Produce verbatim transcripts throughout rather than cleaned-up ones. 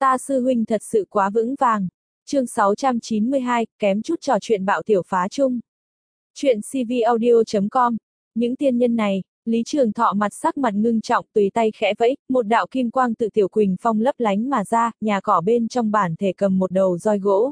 Ta sư huynh thật sự quá vững vàng. Chương sáu trăm chín mươi hai, kém chút trò chuyện bạo tiểu phá chung. Chuyện xê vê audio chấm com. Những tiên nhân này, Lý Trường Thọ mặt sắc mặt ngưng trọng, tùy tay khẽ vẫy, một đạo kim quang tự tiểu quỳnh phong lấp lánh mà ra, nhà cỏ bên trong bản thể cầm một đầu roi gỗ.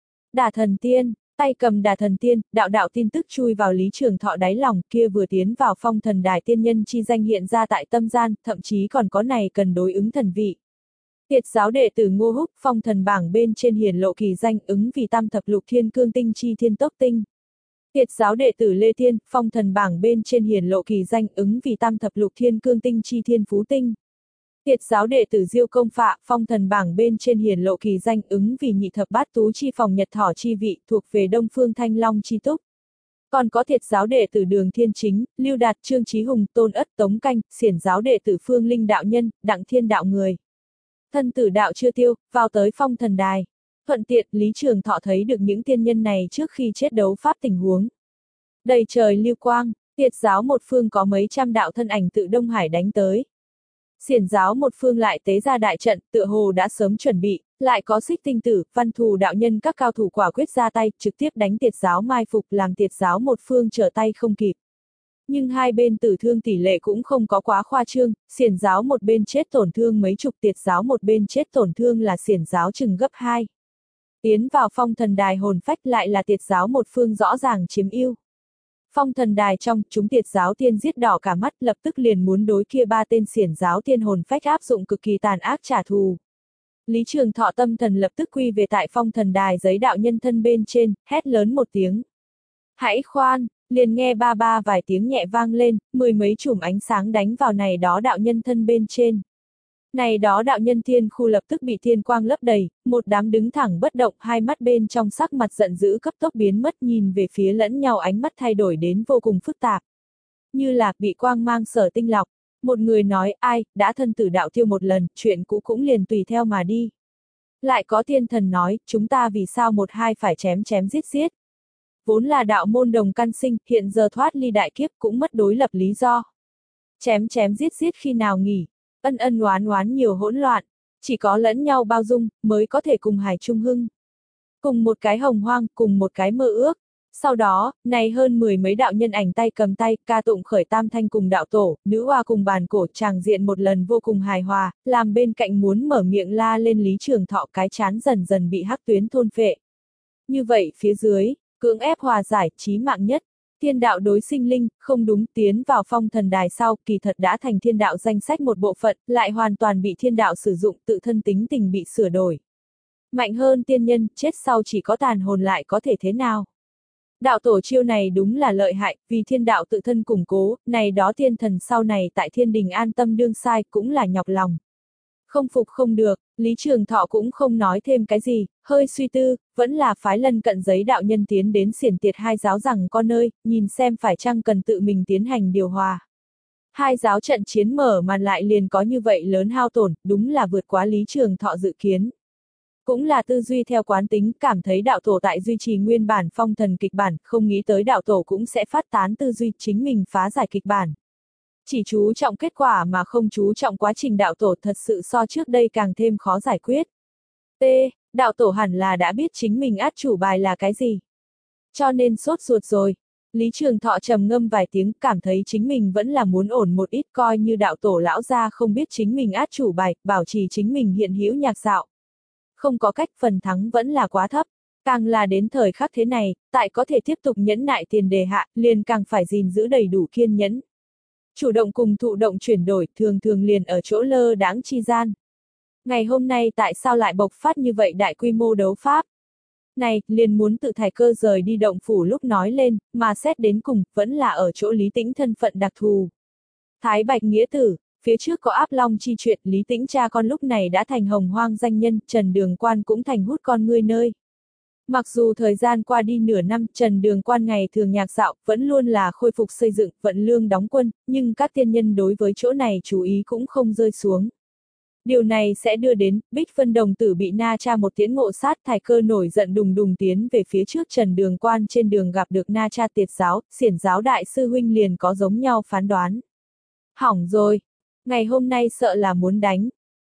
Đả thần tiên, tay cầm đả thần tiên, đạo đạo tin tức chui vào Lý Trường Thọ đáy lòng, kia vừa tiến vào phong thần đài tiên nhân chi danh hiện ra tại tâm gian, thậm chí còn có này cần đối ứng thần vị. Tiệt giáo đệ tử Ngô Húc, phong thần bảng bên trên hiển lộ kỳ danh, ứng vì tam thập lục thiên cương tinh chi thiên tốc tinh. Tiệt giáo đệ tử Lê Thiên, phong thần bảng bên trên hiển lộ kỳ danh, ứng vì tam thập lục thiên cương tinh chi thiên phú tinh. Tiệt giáo đệ tử Diêu Công Phạ, phong thần bảng bên trên hiển lộ kỳ danh, ứng vì nhị thập bát tú chi phòng nhật thỏ chi vị, thuộc về Đông Phương Thanh Long chi túc. Còn có tiệt giáo đệ tử Đường Thiên Chính, Lưu Đạt, Trương Chí Hùng, Tôn Ất, Tống Canh, xiển giáo đệ tử Phương Linh đạo nhân, Đặng Thiên đạo người. Thân tử đạo chưa tiêu, vào tới phong thần đài. Thuận tiện, Lý Trường Thọ thấy được những tiên nhân này trước khi chết đấu pháp tình huống. Đầy trời lưu quang, tiệt giáo một phương có mấy trăm đạo thân ảnh tự Đông Hải đánh tới. Xiển giáo một phương lại tế ra đại trận, tựa hồ đã sớm chuẩn bị, lại có Xích Tinh Tử, Văn Thù đạo nhân các cao thủ quả quyết ra tay, trực tiếp đánh tiệt giáo mai phục, làm tiệt giáo một phương trở tay không kịp. Nhưng hai bên tử thương tỷ lệ cũng không có quá khoa trương, xiển giáo một bên chết tổn thương mấy chục, tiệt giáo một bên chết tổn thương là xiển giáo chừng gấp hai. Tiến vào phong thần đài hồn phách lại là tiệt giáo một phương rõ ràng chiếm ưu. Phong thần đài trong, chúng tiệt giáo tiên giết đỏ cả mắt, lập tức liền muốn đối kia ba tên xiển giáo tiên hồn phách áp dụng cực kỳ tàn ác trả thù. Lý Trường Thọ tâm thần lập tức quy về tại phong thần đài giấy đạo nhân thân bên trên, hét lớn một tiếng. Hãy khoan! Liền nghe ba ba vài tiếng nhẹ vang lên, mười mấy chùm ánh sáng đánh vào này đó đạo nhân thân bên trên. Này đó đạo nhân thiên khu lập tức bị thiên quang lấp đầy, một đám đứng thẳng bất động, hai mắt bên trong sắc mặt giận dữ cấp tốc biến mất, nhìn về phía lẫn nhau ánh mắt thay đổi đến vô cùng phức tạp. Như là bị quang mang sở tinh lọc, một người nói ai, đã thân tử đạo tiêu một lần, chuyện cũ cũng liền tùy theo mà đi. Lại có tiên thần nói, chúng ta vì sao một hai phải chém chém giết giết. Vốn là đạo môn đồng căn sinh, hiện giờ thoát ly đại kiếp cũng mất đối lập lý do. Chém chém giết giết khi nào nghỉ, ân ân oán oán nhiều hỗn loạn, chỉ có lẫn nhau bao dung, mới có thể cùng hài chung hưng. Cùng một cái hồng hoang, cùng một cái mơ ước. Sau đó, này hơn mười mấy đạo nhân ảnh tay cầm tay, ca tụng khởi tam thanh cùng đạo tổ, nữ hoa cùng bàn cổ, tràng diện một lần vô cùng hài hòa, làm bên cạnh muốn mở miệng la lên Lý Trường Thọ cái chán dần dần bị hắc tuyến thôn phệ. Như vậy, phía dưới, cưỡng ép hòa giải, chí mạng nhất. Thiên đạo đối sinh linh, không đúng, tiến vào phong thần đài sau, kỳ thật đã thành thiên đạo danh sách một bộ phận, lại hoàn toàn bị thiên đạo sử dụng, tự thân tính tình bị sửa đổi. Mạnh hơn tiên nhân, chết sau chỉ có tàn hồn lại có thể thế nào? Đạo tổ chiêu này đúng là lợi hại, vì thiên đạo tự thân củng cố, này đó tiên thần sau này tại thiên đình an tâm đương sai, cũng là nhọc lòng. Không phục không được, Lý Trường Thọ cũng không nói thêm cái gì, hơi suy tư, vẫn là phái lân cận giấy đạo nhân tiến đến xiển tiệt hai giáo rằng con nơi, nhìn xem phải chăng cần tự mình tiến hành điều hòa. Hai giáo trận chiến mở màn lại liền có như vậy lớn hao tổn, đúng là vượt quá Lý Trường Thọ dự kiến. Cũng là tư duy theo quán tính, cảm thấy đạo tổ tại duy trì nguyên bản phong thần kịch bản, không nghĩ tới đạo tổ cũng sẽ phát tán tư duy chính mình phá giải kịch bản. Chỉ chú trọng kết quả mà không chú trọng quá trình đạo tổ thật sự so trước đây càng thêm khó giải quyết. T. Đạo tổ hẳn là đã biết chính mình át chủ bài là cái gì. Cho nên sốt ruột rồi. Lý Trường Thọ trầm ngâm vài tiếng, cảm thấy chính mình vẫn là muốn ổn một ít, coi như đạo tổ lão gia không biết chính mình át chủ bài, bảo trì chính mình hiện hữu nhạc dạo. Không có cách, phần thắng vẫn là quá thấp. Càng là đến thời khắc thế này, tại có thể tiếp tục nhẫn nại tiền đề hạ, liền càng phải gìn giữ đầy đủ kiên nhẫn. Chủ động cùng thụ động chuyển đổi, thường thường liền ở chỗ lơ đãng chi gian. Ngày hôm nay tại sao lại bộc phát như vậy đại quy mô đấu pháp? Này, liền muốn tự thải cơ rời đi động phủ lúc nói lên, mà xét đến cùng, vẫn là ở chỗ Lý Tĩnh thân phận đặc thù. Thái Bạch nghĩa tử, phía trước có áp long chi chuyện, Lý Tĩnh cha con lúc này đã thành hồng hoang danh nhân, Trần Đường Quan cũng thành hút con ngươi nơi. Mặc dù thời gian qua đi nửa năm, Trần Đường Quan ngày thường nhạc dạo, vẫn luôn là khôi phục xây dựng, vận lương đóng quân, nhưng các tiên nhân đối với chỗ này chú ý cũng không rơi xuống. Điều này sẽ đưa đến, Bích Vân đồng tử bị Na Cha một tiễn ngộ sát, Thái Cơ nổi giận đùng đùng tiến về phía trước Trần Đường Quan, trên đường gặp được Na Cha tiệt giáo, xiển giáo đại sư huynh liền có giống nhau phán đoán. Hỏng rồi, ngày hôm nay sợ là muốn đánh.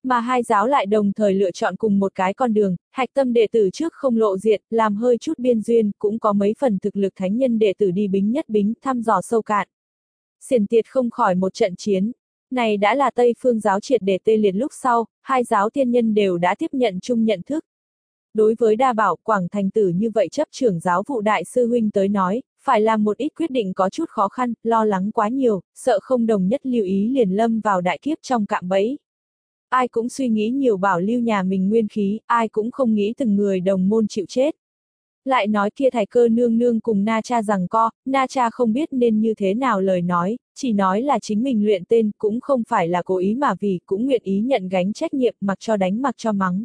Mà hai giáo lại đồng thời lựa chọn cùng một cái con đường, hạch tâm đệ tử trước không lộ diện, làm hơi chút biên duyên, cũng có mấy phần thực lực thánh nhân đệ tử đi bính nhất bính, thăm dò sâu cạn. Xiển Tiệt không khỏi một trận chiến. Này đã là Tây Phương giáo triệt để tê liệt lúc sau, hai giáo tiên nhân đều đã tiếp nhận chung nhận thức. Đối với Đa Bảo, Quảng Thành Tử như vậy chấp trưởng giáo vụ đại sư huynh tới nói, phải làm một ít quyết định có chút khó khăn, lo lắng quá nhiều, sợ không đồng nhất lưu ý liền lâm vào đại kiếp trong cạm bẫy. Ai cũng suy nghĩ nhiều bảo lưu nhà mình nguyên khí, ai cũng không nghĩ từng người đồng môn chịu chết. Lại nói kia Thải Cơ nương nương cùng Na Cha rằng co, Na Cha không biết nên như thế nào lời nói, chỉ nói là chính mình luyện tên, cũng không phải là cố ý mà vì, cũng nguyện ý nhận gánh trách nhiệm, mặc cho đánh mặc cho mắng.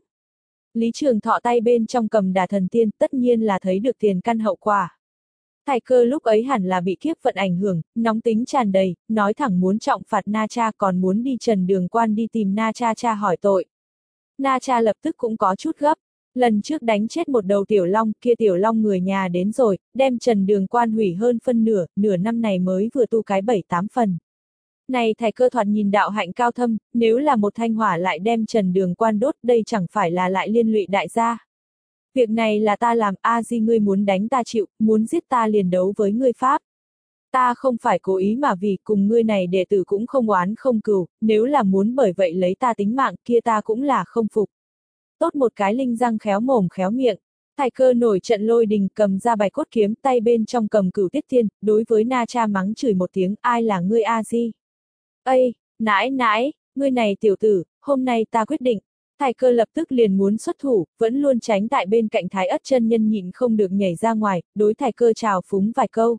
Lý Trường Thọ tay bên trong cầm Đà Thần Tiên, tất nhiên là thấy được tiền căn hậu quả. Thải Cơ lúc ấy hẳn là bị kiếp vận ảnh hưởng, nóng tính tràn đầy, nói thẳng muốn trọng phạt Na Cha, còn muốn đi Trần Đường Quan đi tìm Na Cha cha hỏi tội. Na Cha lập tức cũng có chút gấp. Lần trước đánh chết một đầu tiểu long, kia tiểu long người nhà đến rồi, đem Trần Đường Quan hủy hơn phân nửa, nửa năm này mới vừa tu cái bảy tám phần. Này Thải Cơ thoạt nhìn đạo hạnh cao thâm, nếu là một thanh hỏa lại đem Trần Đường Quan đốt, đây chẳng phải là lại liên lụy đại gia. Việc này là ta làm, a di ngươi muốn đánh ta chịu, muốn giết ta liền đấu với ngươi pháp. Ta không phải cố ý mà vì cùng ngươi này đệ tử cũng không oán không cừu, nếu là muốn bởi vậy lấy ta tính mạng kia ta cũng là không phục. Tốt một cái linh răng khéo mồm khéo miệng. Thải Cơ nổi trận lôi đình, cầm ra bài cốt kiếm, tay bên trong cầm Cửu Tiết Thiên, đối với Na Cha mắng chửi một tiếng, ai là ngươi a di? Ây, nãi nãi, ngươi này tiểu tử, hôm nay ta quyết định. Thải Cơ lập tức liền muốn xuất thủ, vẫn luôn tránh tại bên cạnh Thái Ất chân nhân nhịn không được nhảy ra ngoài, đối Thải Cơ chào phúng vài câu.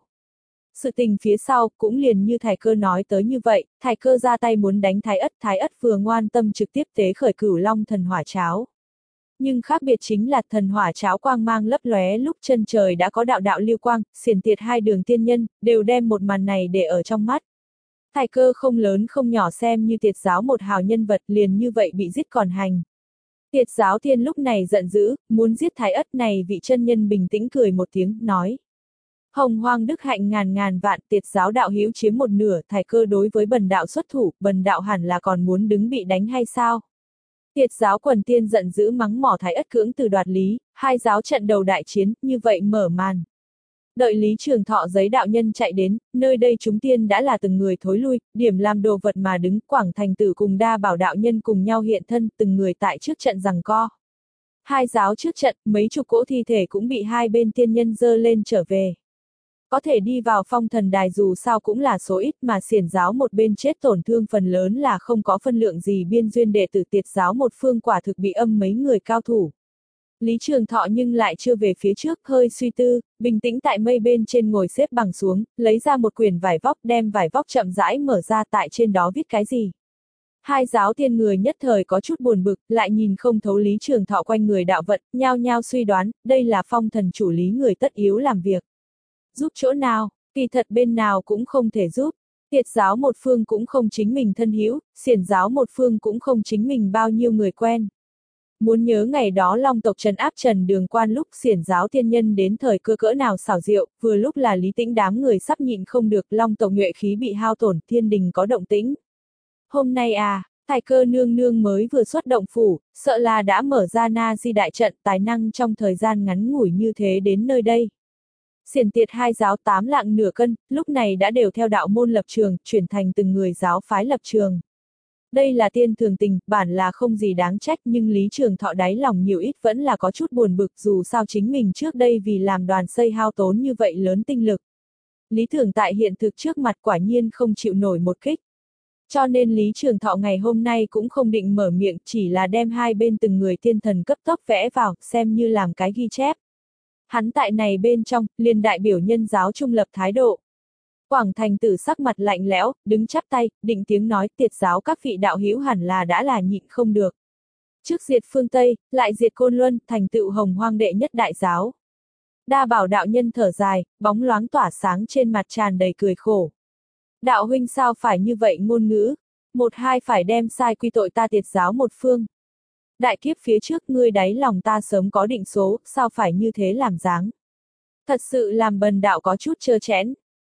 Sự tình phía sau, cũng liền như Thải Cơ nói tới như vậy, Thải Cơ ra tay muốn đánh Thái Ất, Thái Ất vừa ngoan tâm trực tiếp tế khởi Cửu Long thần hỏa cháo. Nhưng khác biệt chính là thần hỏa cháo quang mang lấp lóe lúc chân trời đã có đạo đạo lưu quang, Xiển Tiệt hai đường tiên nhân, đều đem một màn này để ở trong mắt. Thải Cơ không lớn không nhỏ xem như Tiệt giáo một hào nhân vật liền như vậy bị giết còn hành. Tiệt giáo thiên lúc này giận dữ, muốn giết Thái Ất này vị chân nhân bình tĩnh cười một tiếng, nói. Hồng hoang đức hạnh ngàn ngàn vạn, Tiệt giáo đạo hữu chiếm một nửa, Thải Cơ đối với bần đạo xuất thủ, bần đạo hẳn là còn muốn đứng bị đánh hay sao? Tiệt giáo quần tiên giận dữ mắng mỏ Thái Ất cưỡng từ đoạt lý, hai giáo trận đầu đại chiến, như vậy mở màn. Đợi Lý Trường Thọ giấy đạo nhân chạy đến, nơi đây chúng tiên đã là từng người thối lui, điểm làm đồ vật mà đứng, Quảng Thành Tử cùng Đa Bảo đạo nhân cùng nhau hiện thân, từng người tại trước trận giằng co. Hai giáo trước trận, mấy chục cỗ thi thể cũng bị hai bên tiên nhân dơ lên trở về. Có thể đi vào phong thần đài dù sao cũng là số ít mà xiển giáo một bên chết tổn thương phần lớn là không có phân lượng gì biên duyên đệ tử Tiệt giáo một phương quả thực bị âm mấy người cao thủ. Lý Trường Thọ nhưng lại chưa về phía trước, hơi suy tư, bình tĩnh tại mây bên trên ngồi xếp bằng xuống, lấy ra một quyển vải vóc, đem vải vóc chậm rãi mở ra, tại trên đó viết cái gì. Hai giáo tiên người nhất thời có chút buồn bực, lại nhìn không thấu Lý Trường Thọ quanh người đạo vận, nhao nhao suy đoán, đây là phong thần chủ lý người tất yếu làm việc. Giúp chỗ nào, kỳ thật bên nào cũng không thể giúp. Tiệt giáo một phương cũng không chính mình thân hữu, xiển giáo một phương cũng không chính mình bao nhiêu người quen. Muốn nhớ ngày đó Long tộc trấn áp Trần Đường Quan lúc xiển giáo tiên nhân đến thời cơ cỡ nào xảo diệu, vừa lúc là Lý Tĩnh đám người sắp nhịn không được, Long tộc nhuệ khí bị hao tổn, thiên đình có động tĩnh. Hôm nay à, Thải Cơ nương nương mới vừa xuất động phủ, sợ là đã mở ra Na Di đại trận, tài năng trong thời gian ngắn ngủi như thế đến nơi đây. Xiển Tiệt hai giáo tám lạng nửa cân, lúc này đã đều theo đạo môn lập trường, chuyển thành từng người giáo phái lập trường. Đây là tiên thường tình, bản là không gì đáng trách nhưng Lý Trường Thọ đáy lòng nhiều ít vẫn là có chút buồn bực dù sao chính mình trước đây vì làm đoàn xây hao tốn như vậy lớn tinh lực. Lý Thường tại hiện thực trước mặt quả nhiên không chịu nổi một kích. Cho nên Lý Trường Thọ ngày hôm nay cũng không định mở miệng, chỉ là đem hai bên từng người tiên thần cấp tốc vẽ vào, xem như làm cái ghi chép. Hắn tại này bên trong, liền đại biểu nhân giáo trung lập thái độ. Quảng Thành Tử sắc mặt lạnh lẽo, đứng chắp tay, định tiếng nói, Tiệt giáo các vị đạo hữu hẳn là đã là nhịn không được. Trước diệt phương Tây, lại diệt Côn Luân, thành tựu hồng hoang đệ nhất đại giáo. Đa Bảo đạo nhân thở dài, bóng loáng tỏa sáng trên mặt tràn đầy cười khổ. Đạo huynh sao phải như vậy ngôn ngữ, một hai phải đem sai quy tội ta Tiệt giáo một phương. Đại kiếp phía trước ngươi đáy lòng ta sớm có định số, sao phải như thế làm dáng. Thật sự làm bần đạo có chút trơ chẽn.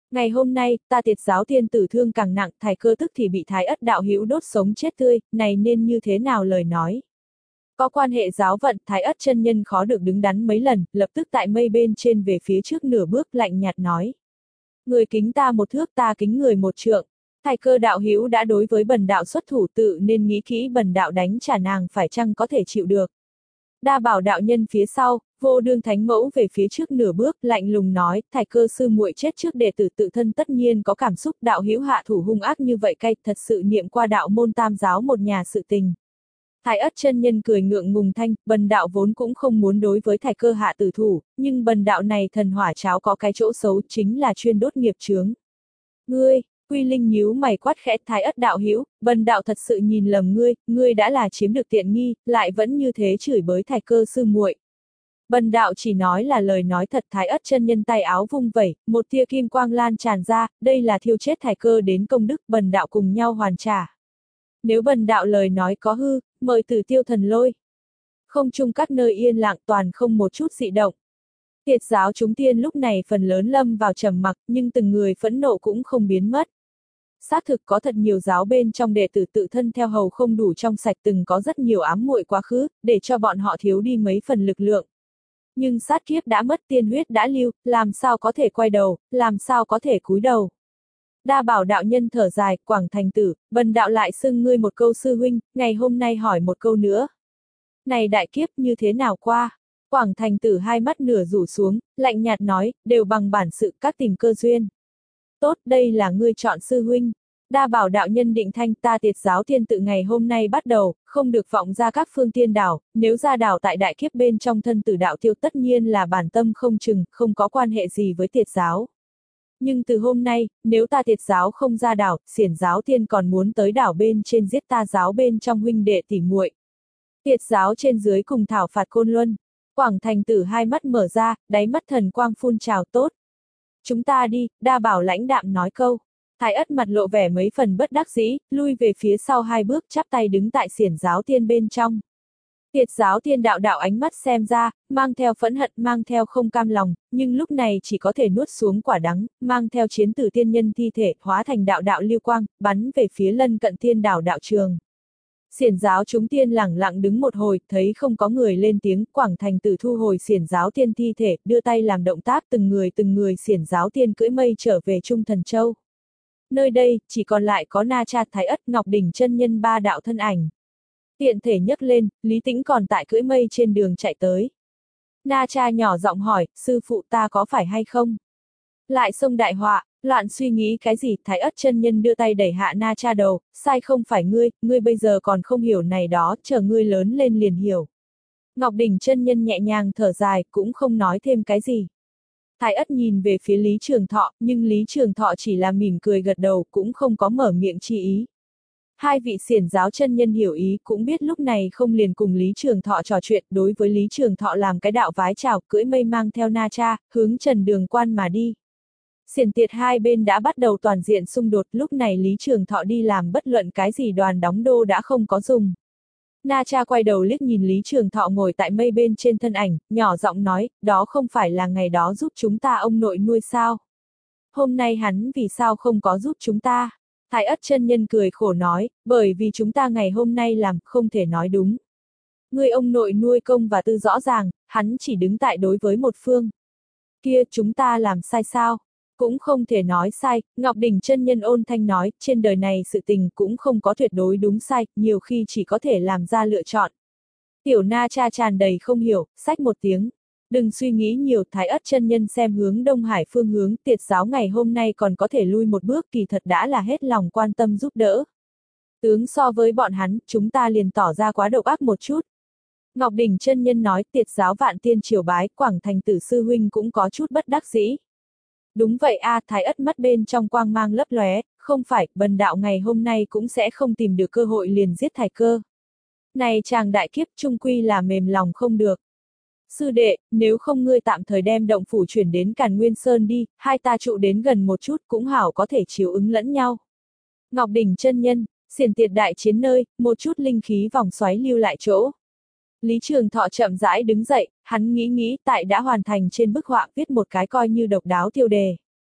Ngày hôm nay, ta Tiệt giáo tiên tử thương càng nặng, Thái Cơ tức thì bị Thái Ất đạo hữu đốt sống chết tươi, này nên như thế nào lời nói. Có quan hệ giáo vận, Thái Ất chân nhân khó được đứng đắn mấy lần, lập tức tại mây bên trên về phía trước nửa bước lạnh nhạt nói. Người kính ta một thước, ta kính người một trượng. Thái Cơ đạo hữu đã đối với bần đạo xuất thủ, tự nên nghĩ kỹ bần đạo đánh trả nàng phải chăng có thể chịu được. Đa Bảo đạo nhân phía sau, Vô Đương thánh mẫu về phía trước nửa bước, lạnh lùng nói, Thái Cơ sư muội chết trước đệ tử tự thân tất nhiên có cảm xúc, đạo hữu hạ thủ hung ác như vậy cay, thật sự niệm qua đạo môn tam giáo một nhà sự tình. Thái Ất chân nhân cười ngượng ngùng thanh, bần đạo vốn cũng không muốn đối với Thái Cơ hạ tử thủ, nhưng bần đạo này thần hỏa cháo có cái chỗ xấu, chính là chuyên đốt nghiệp chướng. Ngươi, Quy Linh nhíu mày quát khẽ, Thái Ất đạo hữu, bần đạo thật sự nhìn lầm ngươi, ngươi đã là chiếm được tiện nghi, lại vẫn như thế chửi bới Thái Cơ sư muội. Bần đạo chỉ nói là lời nói thật. Thái Ất chân nhân tay áo vung vẩy, một tia kim quang lan tràn ra, đây là thiêu chết Thái Cơ đến công đức, bần đạo cùng nhau hoàn trả. Nếu bần đạo lời nói có hư, mời Tử Tiêu thần lôi. Không chung các nơi yên lặng, toàn không một chút dị động. Tiệt giáo chúng tiên lúc này phần lớn lâm vào trầm mặc, nhưng từng người phẫn nộ cũng không biến mất. Xác thực có thật nhiều giáo bên trong đệ tử tự thân theo hầu không đủ trong sạch, từng có rất nhiều ám muội quá khứ, để cho bọn họ thiếu đi mấy phần lực lượng. Nhưng sát kiếp đã mất, tiên huyết đã lưu, làm sao có thể quay đầu, làm sao có thể cúi đầu. Đa Bảo đạo nhân thở dài, Quảng Thành tử, bần đạo lại xưng ngươi một câu sư huynh, ngày hôm nay hỏi một câu nữa. Này đại kiếp như thế nào qua? Quảng Thành tử hai mắt nửa rủ xuống, lạnh nhạt nói, đều bằng bản sự các tình cơ duyên. Tốt, đây là ngươi chọn sư huynh. Đa Bảo đạo nhân định thanh, ta Tiệt giáo tiên tự ngày hôm nay bắt đầu, không được vọng ra các phương tiên đảo, nếu ra đảo tại đại kiếp bên trong thân tử đạo tiêu tất nhiên là bản tâm không chừng, không có quan hệ gì với Tiệt giáo. Nhưng từ hôm nay, nếu ta Tiệt giáo không ra đảo, Xiển giáo tiên còn muốn tới đảo bên trên giết ta giáo bên trong huynh đệ tỉ muội. Tiệt giáo trên dưới cùng thảo phạt Côn Luân. Quảng Thành tử hai mắt mở ra, đáy mắt thần quang phun trào, tốt. Chúng ta đi, Đa Bảo lãnh đạm nói câu. Thái Ất mặt lộ vẻ mấy phần bất đắc dĩ, lui về phía sau hai bước, chắp tay đứng tại Xiển giáo tiên bên trong. Tiệt giáo tiên đạo đạo ánh mắt xem ra, mang theo phẫn hận, mang theo không cam lòng, nhưng lúc này chỉ có thể nuốt xuống quả đắng, mang theo chiến tử tiên nhân thi thể, hóa thành đạo đạo lưu quang, bắn về phía lân cận tiên đảo đạo trường. Xiển giáo chúng tiên lẳng lặng đứng một hồi, thấy không có người lên tiếng, Quảng Thành tử thu hồi xiển giáo tiên thi thể, đưa tay làm động tác, từng người từng người xiển giáo tiên cưỡi mây trở về Trung Thần Châu. Nơi đây, chỉ còn lại có Na Cha, Thái Ất, Ngọc Đỉnh chân nhân ba đạo thân ảnh. Tiện thể nhấc lên, Lý Tĩnh còn tại cưỡi mây trên đường chạy tới. Na Cha nhỏ giọng hỏi, sư phụ ta có phải hay không? Lại xông đại họa, loạn suy nghĩ cái gì, Thái Ất chân nhân đưa tay đẩy hạ Na Cha đầu, sai không phải ngươi, ngươi bây giờ còn không hiểu này đó, chờ ngươi lớn lên liền hiểu. Ngọc Đỉnh chân nhân nhẹ nhàng thở dài, cũng không nói thêm cái gì. Thái Ất nhìn về phía Lý Trường Thọ, nhưng Lý Trường Thọ chỉ là mỉm cười gật đầu, cũng không có mở miệng chi ý. Hai vị xiển giáo chân nhân hiểu ý, cũng biết lúc này không liền cùng Lý Trường Thọ trò chuyện, đối với Lý Trường Thọ làm cái đạo vái chào, cưỡi mây mang theo Na Cha, hướng Trần Đường Quan mà đi. Xiển Tiệt hai bên đã bắt đầu toàn diện xung đột, lúc này Lý Trường Thọ đi làm bất luận cái gì đoàn đóng đô đã không có dùng. Na Cha quay đầu liếc nhìn Lý Trường Thọ ngồi tại mây bên trên thân ảnh, nhỏ giọng nói, đó không phải là ngày đó giúp chúng ta ông nội nuôi sao? Hôm nay hắn vì sao không có giúp chúng ta? Thái Ất chân nhân cười khổ nói, bởi vì chúng ta ngày hôm nay làm, không thể nói đúng. Người ông nội nuôi công và tư rõ ràng, hắn chỉ đứng tại đối với một phương. Kia, chúng ta làm sai sao? Cũng không thể nói sai, Ngọc Đỉnh chân nhân ôn thanh nói, trên đời này sự tình cũng không có tuyệt đối đúng sai, nhiều khi chỉ có thể làm ra lựa chọn. Tiểu Na Cha tràn đầy không hiểu, xách một tiếng. Đừng suy nghĩ nhiều, Thái Ất chân nhân xem hướng Đông Hải phương hướng, Tiệt giáo ngày hôm nay còn có thể lui một bước, kỳ thật đã là hết lòng quan tâm giúp đỡ. Tướng so với bọn hắn, chúng ta liền tỏ ra quá độc ác một chút. Ngọc Đỉnh chân nhân nói, Tiệt giáo vạn tiên triều bái, Quảng Thành tử sư huynh cũng có chút bất đắc dĩ. Đúng vậy a, à, Thái Ất mắt bên trong quang mang lấp lóe, không phải, bần đạo ngày hôm nay cũng sẽ không tìm được cơ hội liền giết Thái Cơ. Này chàng đại kiếp trung quy là mềm lòng không được. Sư đệ, nếu không ngươi tạm thời đem động phủ chuyển đến Càn Nguyên Sơn đi, hai ta trụ đến gần một chút cũng hảo có thể chiếu ứng lẫn nhau. Ngọc Đỉnh chân nhân, Xiển Tiệt đại chiến nơi, một chút linh khí vòng xoáy lưu lại chỗ. Lý Trường Thọ chậm rãi đứng dậy, hắn nghĩ nghĩ tại đã hoàn thành trên bức họa viết một cái coi như độc đáo tiêu đề.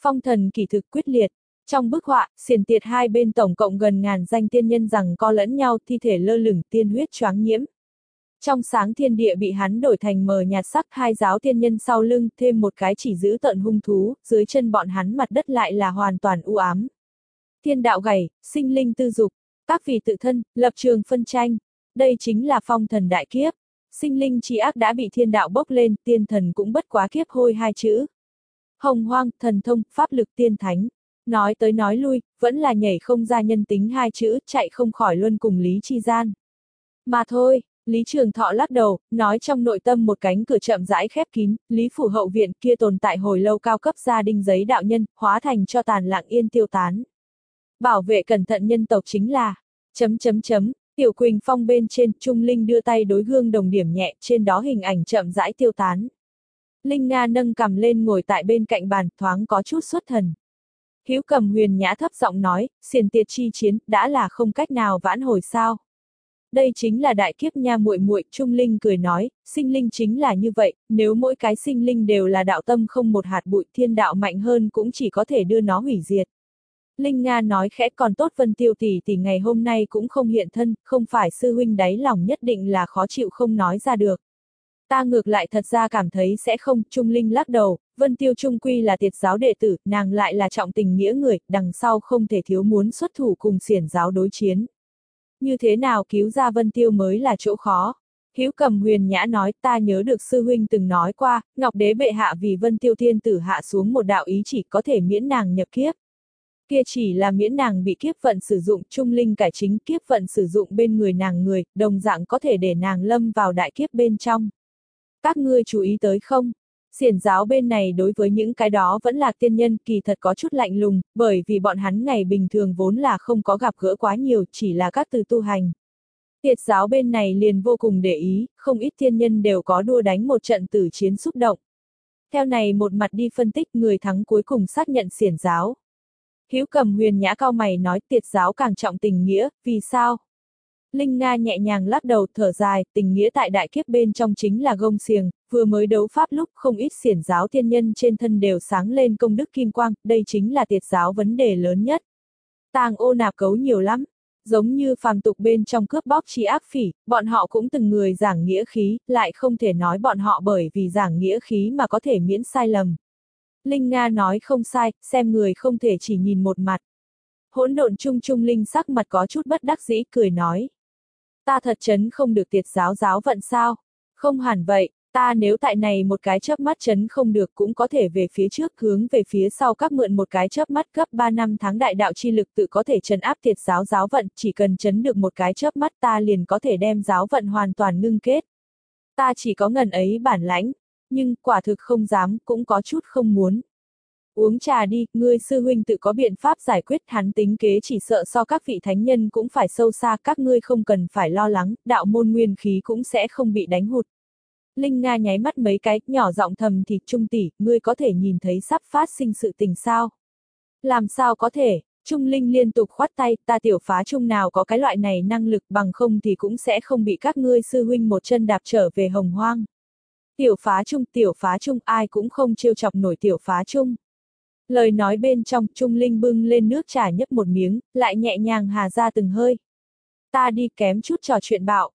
Phong thần kỳ thực quyết liệt. Trong bức họa, xiển tiệt hai bên tổng cộng gần ngàn danh tiên nhân rằng co lẫn nhau, thi thể lơ lửng, tiên huyết choáng nhiễm. Trong sáng thiên địa bị hắn đổi thành mờ nhạt sắc, hai giáo tiên nhân sau lưng, thêm một cái chỉ giữ tận hung thú, dưới chân bọn hắn mặt đất lại là hoàn toàn u ám. Thiên đạo gầy, sinh linh tư dục, các vì tự thân, lập trường phân tranh. Đây chính là phong thần đại kiếp. Sinh linh tri ác đã bị thiên đạo bốc lên, tiên thần cũng bất quá kiếp hôi hai chữ. Hồng hoang, thần thông, pháp lực tiên thánh. Nói tới nói lui, vẫn là nhảy không ra nhân tính hai chữ, chạy không khỏi luân cùng lý chi gian. Mà thôi, Lý Trường Thọ lắc đầu, nói trong nội tâm một cánh cửa chậm rãi khép kín, Lý Phủ hậu viện kia tồn tại hồi lâu cao cấp gia đình giấy đạo nhân, hóa thành cho tàn lặng yên tiêu tán. Bảo vệ cẩn thận nhân tộc chính là, chấm chấm chấm, Tiểu Quỳnh Phong bên trên, Trung Linh đưa tay đối gương đồng điểm nhẹ, trên đó hình ảnh chậm rãi tiêu tán. Linh Nga nâng cằm lên ngồi tại bên cạnh bàn, thoáng có chút xuất thần. Hữu Cầm huyền nhã thấp giọng nói, xiển tiệt chi chiến, đã là không cách nào vãn hồi sao. Đây chính là đại kiếp nha muội muội, Trung Linh cười nói, sinh linh chính là như vậy, nếu mỗi cái sinh linh đều là đạo tâm không một hạt bụi, thiên đạo mạnh hơn cũng chỉ có thể đưa nó hủy diệt. Linh Nga nói khẽ, còn tốt Vân Tiêu tỷ tỷ ngày hôm nay cũng không hiện thân, không phải sư huynh đáy lòng nhất định là khó chịu không nói ra được. Ta ngược lại thật ra cảm thấy sẽ không, Trung Linh lắc đầu, Vân Tiêu trung quy là tiệt giáo đệ tử, nàng lại là trọng tình nghĩa người, đằng sau không thể thiếu muốn xuất thủ cùng xiển giáo đối chiến. Như thế nào cứu ra Vân Tiêu mới là chỗ khó. Hữu Cầm huyền nhã nói, ta nhớ được sư huynh từng nói qua, Ngọc Đế bệ hạ vì Vân Tiêu thiên tử hạ xuống một đạo ý chỉ có thể miễn nàng nhập kiếp. Kia chỉ là miễn nàng bị kiếp vận sử dụng, Trung Linh cải chính kiếp vận sử dụng bên người nàng người, đồng dạng có thể để nàng lâm vào đại kiếp bên trong. Các ngươi chú ý tới không? Xiển giáo bên này đối với những cái đó vẫn là tiên nhân, kỳ thật có chút lạnh lùng, bởi vì bọn hắn ngày bình thường vốn là không có gặp gỡ quá nhiều, chỉ là các từ tu hành. Tiệt giáo bên này liền vô cùng để ý, không ít tiên nhân đều có đua đánh một trận tử chiến xúc động. Theo này một mặt đi phân tích, người thắng cuối cùng xác nhận xiển giáo. Hữu Cầm huyền nhã cao mày nói, tiệt giáo càng trọng tình nghĩa, vì sao? Linh Nga nhẹ nhàng lắc đầu, thở dài, tình nghĩa tại đại kiếp bên trong chính là gông xiềng, vừa mới đấu pháp lúc không ít xiển giáo tiên nhân trên thân đều sáng lên công đức kim quang, đây chính là tiệt giáo vấn đề lớn nhất. Tàng ô nạp cấu nhiều lắm, giống như phàm tục bên trong cướp bóc chi ác phỉ, bọn họ cũng từng người giảng nghĩa khí, lại không thể nói bọn họ bởi vì giảng nghĩa khí mà có thể miễn sai lầm. Linh Nga nói không sai, xem người không thể chỉ nhìn một mặt. Hỗn độn trung Trung Linh sắc mặt có chút bất đắc dĩ, cười nói. Ta thật chấn không được tiệt giáo giáo vận sao? Không hẳn vậy, ta nếu tại này một cái chớp mắt chấn không được cũng có thể về phía trước hướng về phía sau các mượn một cái chớp mắt cấp ba năm tháng đại đạo chi lực tự có thể trấn áp tiệt giáo giáo vận, chỉ cần chấn được một cái chớp mắt ta liền có thể đem giáo vận hoàn toàn ngưng kết. Ta chỉ có ngần ấy bản lãnh, nhưng quả thực không dám, cũng có chút không muốn. Uống trà đi, ngươi sư huynh tự có biện pháp giải quyết, hắn tính kế chỉ sợ so các vị thánh nhân cũng phải sâu xa, các ngươi không cần phải lo lắng, đạo môn nguyên khí cũng sẽ không bị đánh hụt. Linh Nga nháy mắt mấy cái, nhỏ giọng thầm thì, Trung tỷ, ngươi có thể nhìn thấy sắp phát sinh sự tình sao? Làm sao có thể? Trung Linh liên tục khoát tay, ta tiểu phá trung nào có cái loại này năng lực, bằng không thì cũng sẽ không bị các ngươi sư huynh một chân đạp trở về hồng hoang. Tiểu phá trung, tiểu phá trung, ai cũng không trêu chọc nổi tiểu phá trung. Lời nói bên trong, Trung Linh bưng lên nước trà nhấp một miếng, lại nhẹ nhàng hà ra từng hơi. Ta đi, kém chút trò chuyện bạo.